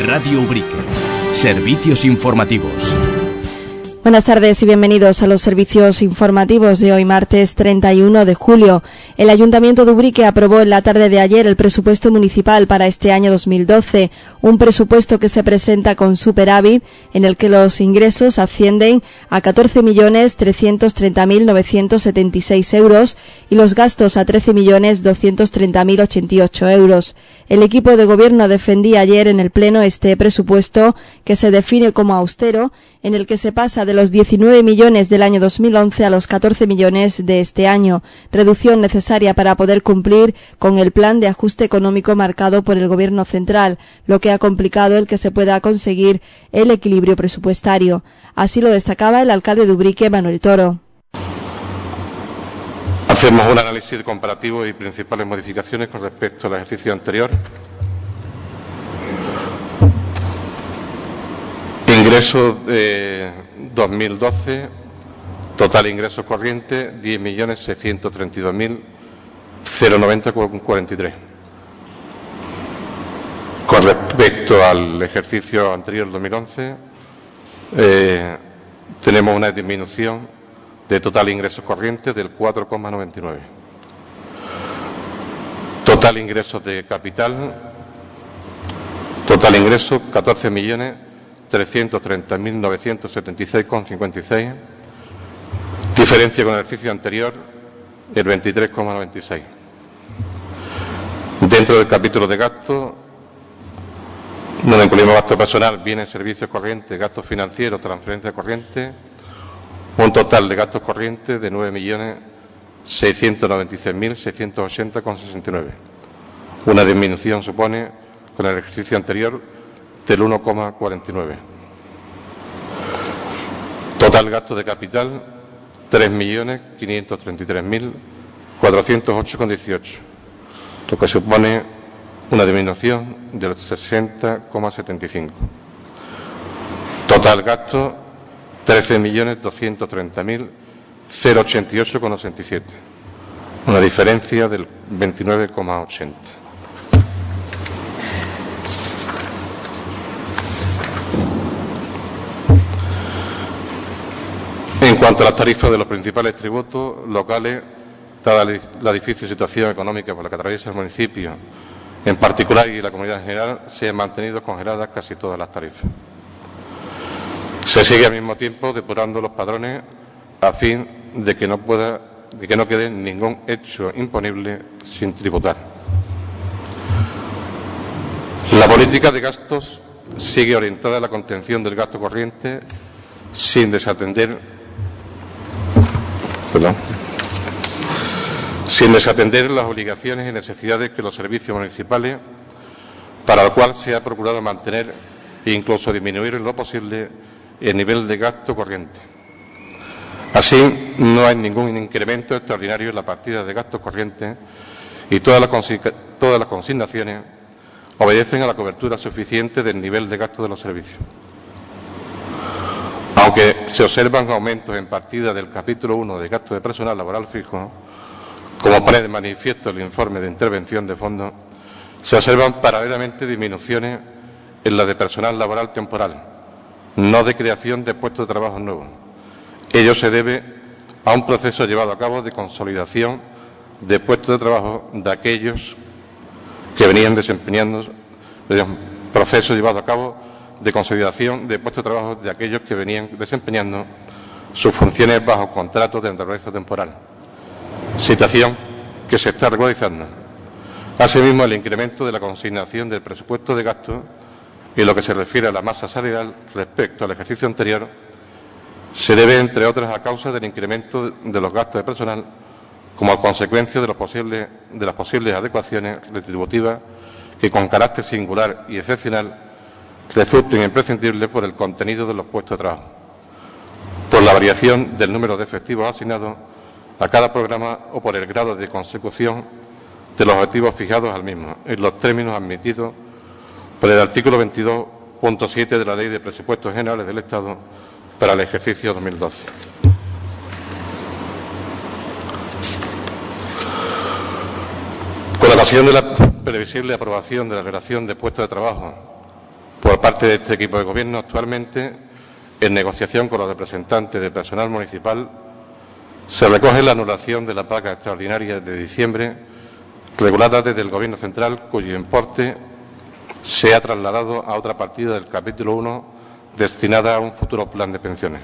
Radio Ubrique. Servicios informativos. Buenas tardes y bienvenidos a los servicios informativos de hoy, martes 31 de julio. El Ayuntamiento de Ubrique aprobó en la tarde de ayer el presupuesto municipal para este año 2012, un presupuesto que se presenta con superávit, en el que los ingresos ascienden a 14.330.976 euros y los gastos a 13.230.088 euros. El equipo de gobierno defendía ayer en el Pleno este presupuesto, que se define como austero, en el que se pasa de los 19 millones del año 2011 a los 14 millones de este año, reducción necesaria para poder cumplir con el plan de ajuste económico marcado por el Gobierno central, lo que ha complicado el que se pueda conseguir el equilibrio presupuestario. Así lo destacaba el alcalde de Ubrique, Manuel Toro. Hacemos un análisis comparativo y principales modificaciones con respecto al ejercicio anterior. Ingresos 2012, total ingresos corrientes 10.632.090,43. Con respecto al ejercicio anterior, 2011, tenemos una disminución de total ingresos corrientes del 4,99. Total ingresos de capital, total ingresos 14.330.976,56. Diferencia con el ejercicio anterior, el 23,96. Dentro del capítulo de gastos, donde incluimos gasto personal, bienes, servicios corrientes, gastos financieros, transferencias corrientes, un total de gastos corrientes de 9.696.680,69. Una disminución supone con el ejercicio anterior del 1,49. Total gasto de capital 3.533.408,18, lo que supone una disminución del 60,75. Total gasto 13.230.088,87, una diferencia del 29,80. En cuanto a las tarifas de los principales tributos locales, dada la difícil situación económica por la que atraviesa el municipio, en particular y la comunidad en general, se han mantenido congeladas casi todas las tarifas. Se sigue al mismo tiempo depurando los padrones a fin de que no quede ningún hecho imponible sin tributar. La política de gastos sigue orientada a la contención del gasto corriente sin desatender las obligaciones y necesidades que los servicios municipales, para lo cual se ha procurado mantener e incluso disminuir en lo posible el nivel de gasto corriente. Así, no hay ningún incremento extraordinario en la partida de gastos corrientes y todas las consignaciones obedecen a la cobertura suficiente del nivel de gasto de los servicios. Aunque se observan aumentos en partida del capítulo 1 de gasto de personal laboral fijo, como pone de manifiesto el informe de intervención de fondos, se observan paralelamente disminuciones en la de personal laboral temporal, no de creación de puestos de trabajo nuevos. Ello se debe a un proceso llevado a cabo de consolidación de puestos de trabajo de aquellos que venían desempeñando, proceso llevado a cabo de consolidación de puestos de trabajo de aquellos que venían desempeñando sus funciones bajo contrato de naturaleza temporal, situación que se está regularizando. Asimismo, el incremento de la consignación del presupuesto de gasto en lo que se refiere a la masa salarial respecto al ejercicio anterior se debe, entre otras, a causa del incremento de los gastos de personal como a consecuencia de las posibles adecuaciones retributivas que, con carácter singular y excepcional, resulten imprescindibles por el contenido de los puestos de trabajo, por la variación del número de efectivos asignados a cada programa o por el grado de consecución de los objetivos fijados al mismo, en los términos admitidos por el artículo 22.7 de la Ley de Presupuestos Generales del Estado para el ejercicio 2012. Con ocasión de la previsible aprobación de la relación de puestos de trabajo por por parte de este equipo de gobierno actualmente, en negociación con los representantes del personal municipal, se recoge la anulación de la paga extraordinaria de diciembre regulada desde el Gobierno central, cuyo importe se ha trasladado a otra partida del capítulo 1 destinada a un futuro plan de pensiones.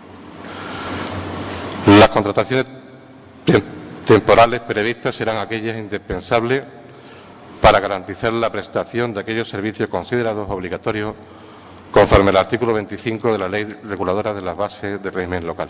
Las contrataciones temporales previstas serán aquellas indispensables para garantizar la prestación de aquellos servicios considerados obligatorios conforme al artículo 25 de la Ley Reguladora de las Bases del Régimen Local.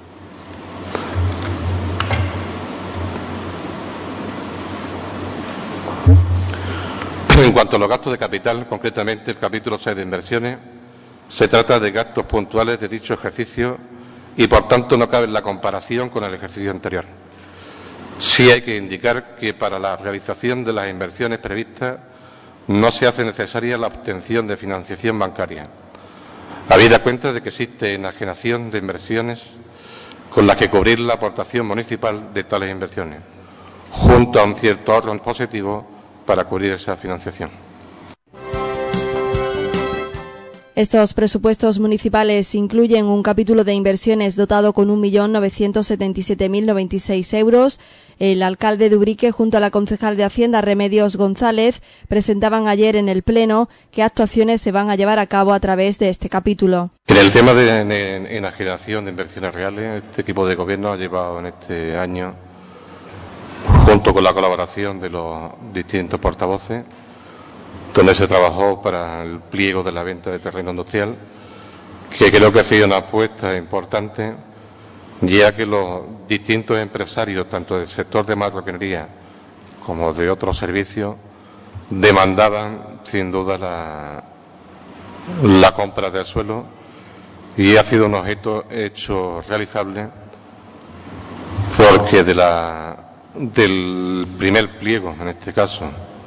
En cuanto a los gastos de capital, concretamente el capítulo 6 de inversiones, se trata de gastos puntuales de dicho ejercicio y, por tanto, no cabe en la comparación con el ejercicio anterior. Sí hay que indicar que para la realización de las inversiones previstas no se hace necesaria la obtención de financiación bancaria, habida cuenta de que existe enajenación de inversiones con las que cubrir la aportación municipal de tales inversiones, junto a un cierto ahorro positivo para cubrir esa financiación. Estos presupuestos municipales incluyen un capítulo de inversiones dotado con 1.977.096 euros. El alcalde de Ubrique, junto a la concejal de Hacienda, Remedios González, presentaban ayer en el Pleno qué actuaciones se van a llevar a cabo a través de este capítulo. En el tema de enajenación de inversiones reales, este equipo de gobierno ha llevado en este año, junto con la colaboración de los distintos portavoces, donde se trabajó para el pliego de la venta de terreno industrial, que creo que ha sido una apuesta importante, ya que los distintos empresarios, tanto del sector de marroquinería como de otros servicios, demandaban sin duda la compra del suelo, y ha sido un objeto hecho realizable, porque del primer pliego, en este caso,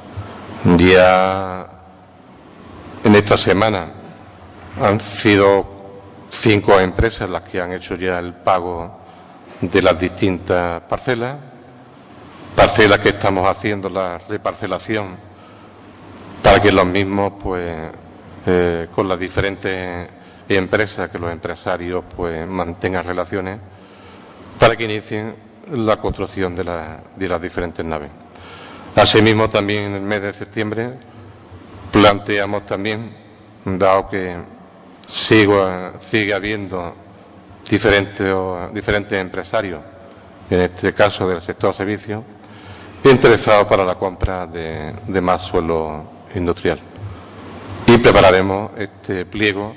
ya en esta semana han sido 5 empresas las que han hecho ya el pago de las distintas parcelas que estamos haciendo la reparcelación para que los mismos, pues, con las diferentes empresas, que los empresarios pues mantengan relaciones para que inicien la construcción de las diferentes naves. Asimismo, también en el mes de septiembre planteamos también, dado que sigue habiendo diferentes empresarios, en este caso del sector servicios, interesados para la compra de más suelo industrial. Y prepararemos este pliego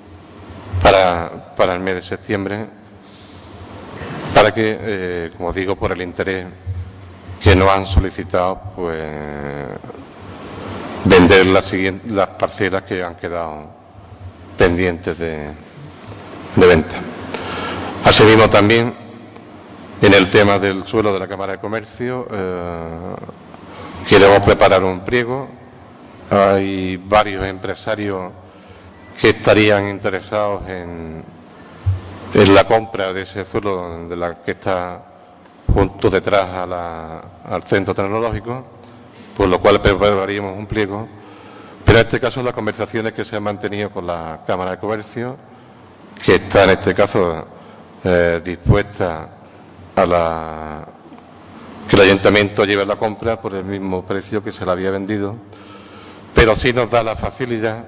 para el mes de septiembre, para que, como digo, por el interés que nos han solicitado, pues vender las parcelas que han quedado pendientes de venta. Asimismo, también en el tema del suelo de la Cámara de Comercio, queremos preparar un pliego. Hay varios empresarios que estarían interesados en la compra de ese suelo de la que está junto detrás al centro tecnológico, por lo cual prepararíamos un pliego. Pero en este caso las conversaciones que se han mantenido con la Cámara de Comercio, que está en este caso dispuesta a que el Ayuntamiento lleve la compra por el mismo precio que se la había vendido, pero sí nos da la facilidad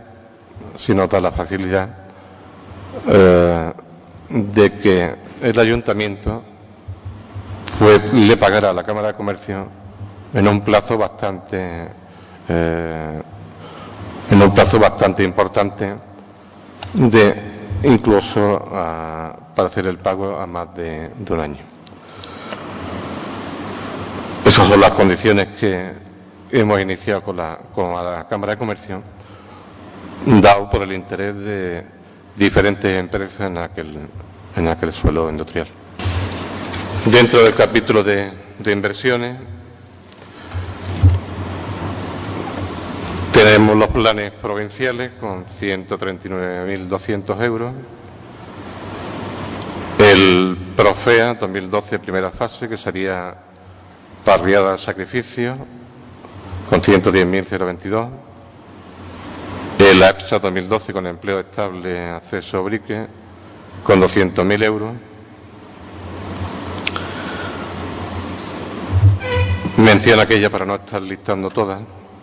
de que el Ayuntamiento pues le pagará a la Cámara de Comercio en un plazo bastante importante, incluso para hacer el pago a más de un año. Esas son las condiciones que hemos iniciado con la Cámara de Comercio, dado por el interés de diferentes empresas en aquel suelo industrial. Dentro del capítulo de inversiones tenemos los planes provinciales con 139.200 euros, el PROFEA 2012 primera fase, que sería Parriada al Sacrificio, con 110.022, la EPSA 2012 con empleo estable, acceso Ubrique, con 200.000 euros. Mención aquella para no estar listando todas.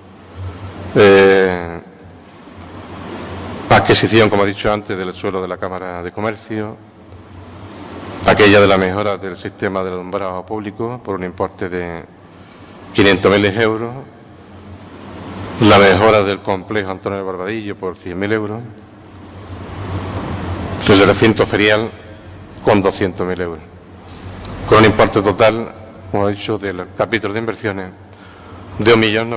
Adquisición, como he dicho antes, del suelo de la Cámara de Comercio. Aquella de la mejora del sistema de alumbrado público por un importe de 500.000 euros. La mejora del complejo Antonio Barbadillo por 100.000 euros. El recinto ferial con 200.000 euros. Con un importe total, como he dicho, del capítulo de inversiones de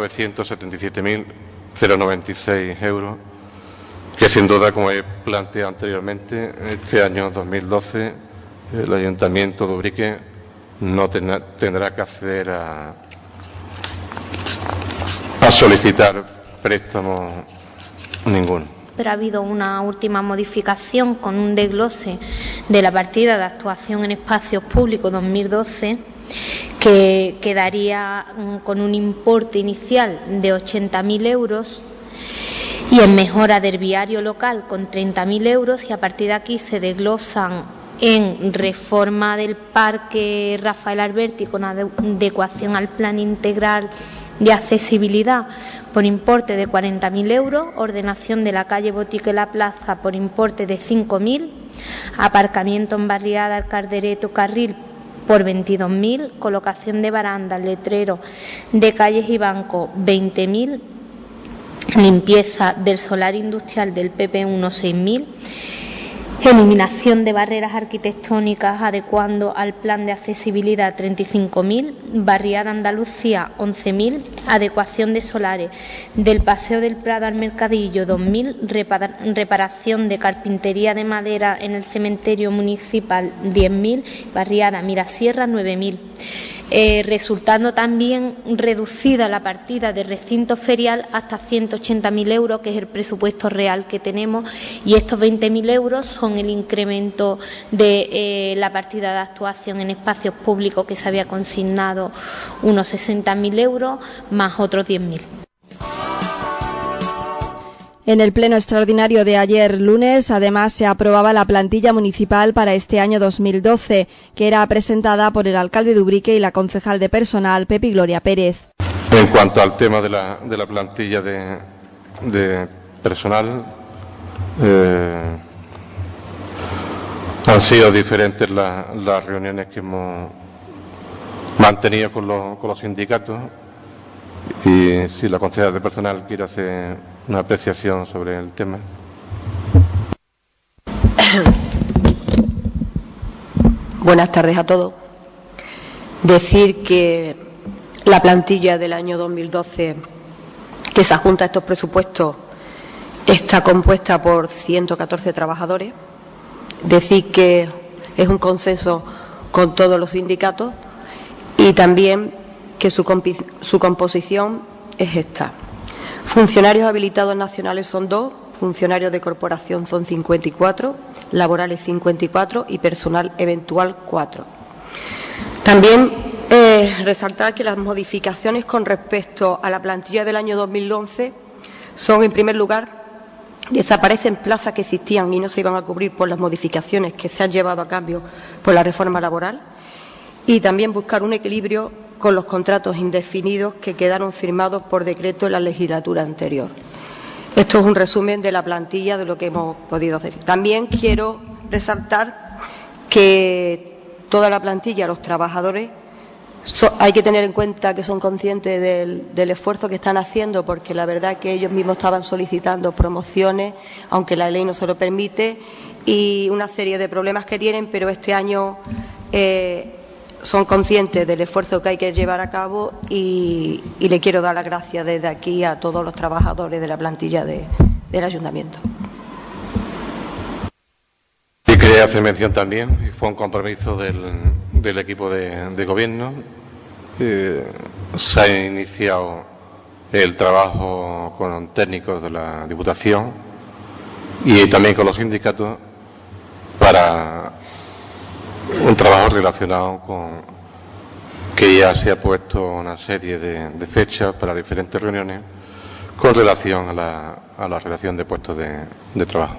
1.977.096 euros, que sin duda, como he planteado anteriormente, este año 2012 el Ayuntamiento de Ubrique no tendrá que acceder a solicitar préstamo ninguno. Pero ha habido una última modificación con un desglose de la partida de actuación en espacios públicos 2012 que quedaría con un importe inicial de 80.000 euros y en mejora del viario local con 30.000 euros, y a partir de aquí se desglosan en reforma del Parque Rafael Alberti con adecuación al Plan Integral de Accesibilidad por importe de 40.000 euros, ordenación de la calle Botica y la Plaza por importe de 5.000, aparcamiento en barriada al Caldereto Carril por 22.000, colocación de barandas, letreros de calles y bancos 20.000, limpieza del solar industrial del PP1 6.000, eliminación de barreras arquitectónicas adecuando al plan de accesibilidad 35.000, barriada Andalucía 11.000, adecuación de solares del Paseo del Prado al Mercadillo 2.000, reparación de carpintería de madera en el cementerio municipal 10.000, barriada Mirasierra 9.000. Resultando también reducida la partida de recinto ferial hasta 180.000 euros, que es el presupuesto real que tenemos, y estos 20.000 euros son el incremento de la partida de actuación en espacios públicos, que se había consignado unos 60.000 euros más otros 10.000. En el pleno extraordinario de ayer lunes, además, se aprobaba la plantilla municipal para este año 2012, que era presentada por el alcalde de Ubrique y la concejal de personal, Pepi Gloria Pérez. En cuanto al tema de la plantilla de personal, han sido diferentes las reuniones que hemos mantenido con los sindicatos, y si la concejal de personal quiere hacer una apreciación sobre el tema. Buenas tardes a todos. Decir que la plantilla del año 2012 que se adjunta a estos presupuestos está compuesta por 114 trabajadores. Decir que es un consenso con todos los sindicatos, y también que su composición es esta. Funcionarios habilitados nacionales son 2, funcionarios de corporación son 54, laborales 54 y personal eventual 4. También resaltar que las modificaciones con respecto a la plantilla del año 2011 son, en primer lugar, desaparecen plazas que existían y no se iban a cubrir por las modificaciones que se han llevado a cabo por la reforma laboral, y también buscar un equilibrio con los contratos indefinidos que quedaron firmados por decreto en la legislatura anterior. Esto es un resumen de la plantilla de lo que hemos podido hacer. También quiero resaltar que toda la plantilla, los trabajadores, hay que tener en cuenta que son conscientes del esfuerzo que están haciendo, porque la verdad es que ellos mismos estaban solicitando promociones, aunque la ley no se lo permite, y una serie de problemas que tienen, pero este año son conscientes del esfuerzo que hay que llevar a cabo, y le quiero dar las gracias desde aquí a todos los trabajadores de la plantilla del Ayuntamiento. Y quería hacer mención también, y fue un compromiso del equipo de gobierno. Se ha iniciado el trabajo con técnicos de la Diputación y también con los sindicatos para un trabajo relacionado con que ya se ha puesto una serie de fechas para diferentes reuniones con relación a la relación de puestos de trabajo.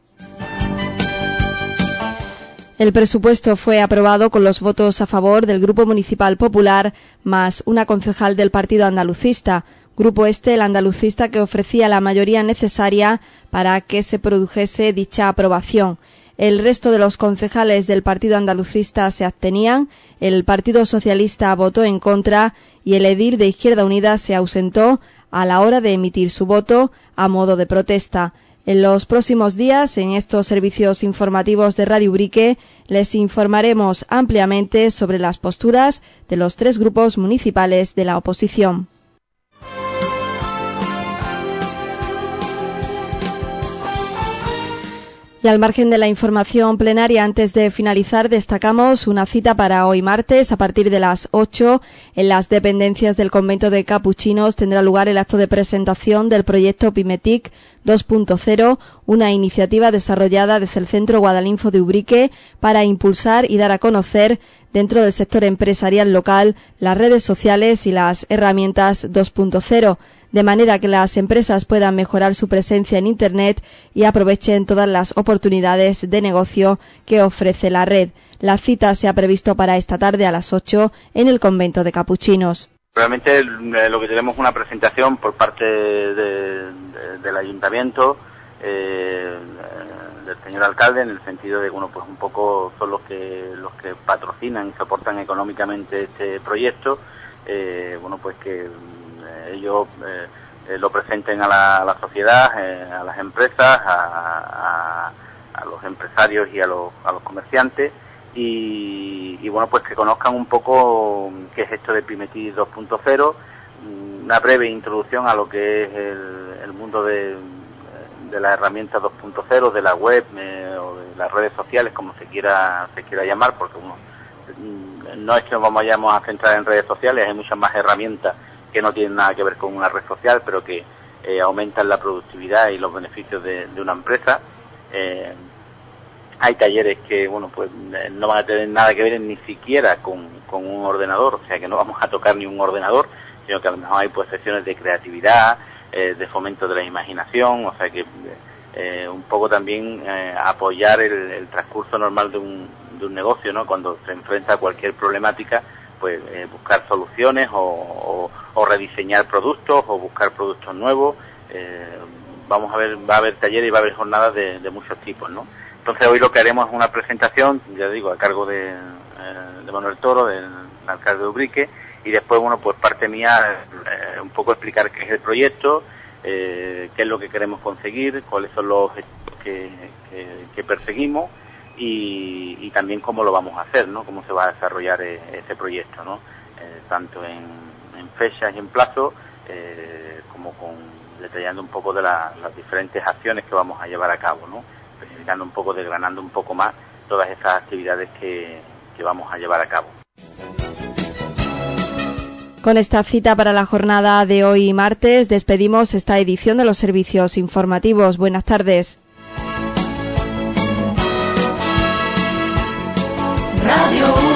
El presupuesto fue aprobado con los votos a favor del Grupo Municipal Popular más una concejal del Partido Andalucista, grupo el andalucista, que ofrecía la mayoría necesaria para que se produjese dicha aprobación. El resto de los concejales del Partido Andalucista se abstenían, el Partido Socialista votó en contra y el edil de Izquierda Unida se ausentó a la hora de emitir su voto a modo de protesta. En los próximos días, en estos servicios informativos de Radio Ubrique, les informaremos ampliamente sobre las posturas de los 3 grupos municipales de la oposición. Y al margen de la información plenaria, antes de finalizar, destacamos una cita para hoy martes. A partir de las 8, en las dependencias del convento de Capuchinos tendrá lugar el acto de presentación del proyecto Pymetic 2.0, una iniciativa desarrollada desde el Centro Guadalinfo de Ubrique para impulsar y dar a conocer dentro del sector empresarial local las redes sociales y las herramientas 2.0, de manera que las empresas puedan mejorar su presencia en Internet y aprovechen todas las oportunidades de negocio que ofrece la red. La cita se ha previsto para esta tarde a las 8 en el convento de Capuchinos. Realmente lo que tenemos es una presentación por parte del ayuntamiento, del señor alcalde, en el sentido de que pues un poco son los que patrocinan y soportan económicamente este proyecto, pues que ellos lo presenten a la sociedad, a las empresas, a los empresarios y a los comerciantes, y pues que conozcan un poco qué es esto de Pymetic 2.0, una breve introducción a lo que es el mundo de las herramientas 2.0, de la web o de las redes sociales, como se quiera llamar, porque no es que nos vayamos a centrar en redes sociales, hay muchas más herramientas que no tienen nada que ver con una red social, pero que aumentan la productividad y los beneficios de una empresa. Hay talleres que pues no van a tener nada que ver ni siquiera con un ordenador, o sea que no vamos a tocar ni un ordenador, sino que a lo mejor hay pues sesiones de creatividad, de fomento de la imaginación, o sea que un poco también apoyar el transcurso normal de un negocio, ¿no? Cuando se enfrenta a cualquier problemática, pues buscar soluciones o rediseñar productos o buscar productos nuevos. Va a haber talleres y va a haber jornadas de muchos tipos, ¿no? Entonces hoy lo que haremos es una presentación, ya digo, a cargo de Manuel Toro, del alcalde de Ubrique, y después, pues parte mía, un poco explicar qué es el proyecto, qué es lo que queremos conseguir, cuáles son los objetivos que perseguimos, y también cómo lo vamos a hacer, ¿no? Cómo se va a desarrollar ese proyecto, ¿no? Tanto en fechas y en plazo, como detallando un poco de las diferentes acciones que vamos a llevar a cabo, ¿no? Especificando un poco, desgranando un poco más todas esas actividades que vamos a llevar a cabo. Con esta cita para la jornada de hoy martes despedimos esta edición de los servicios informativos. Buenas tardes. Radio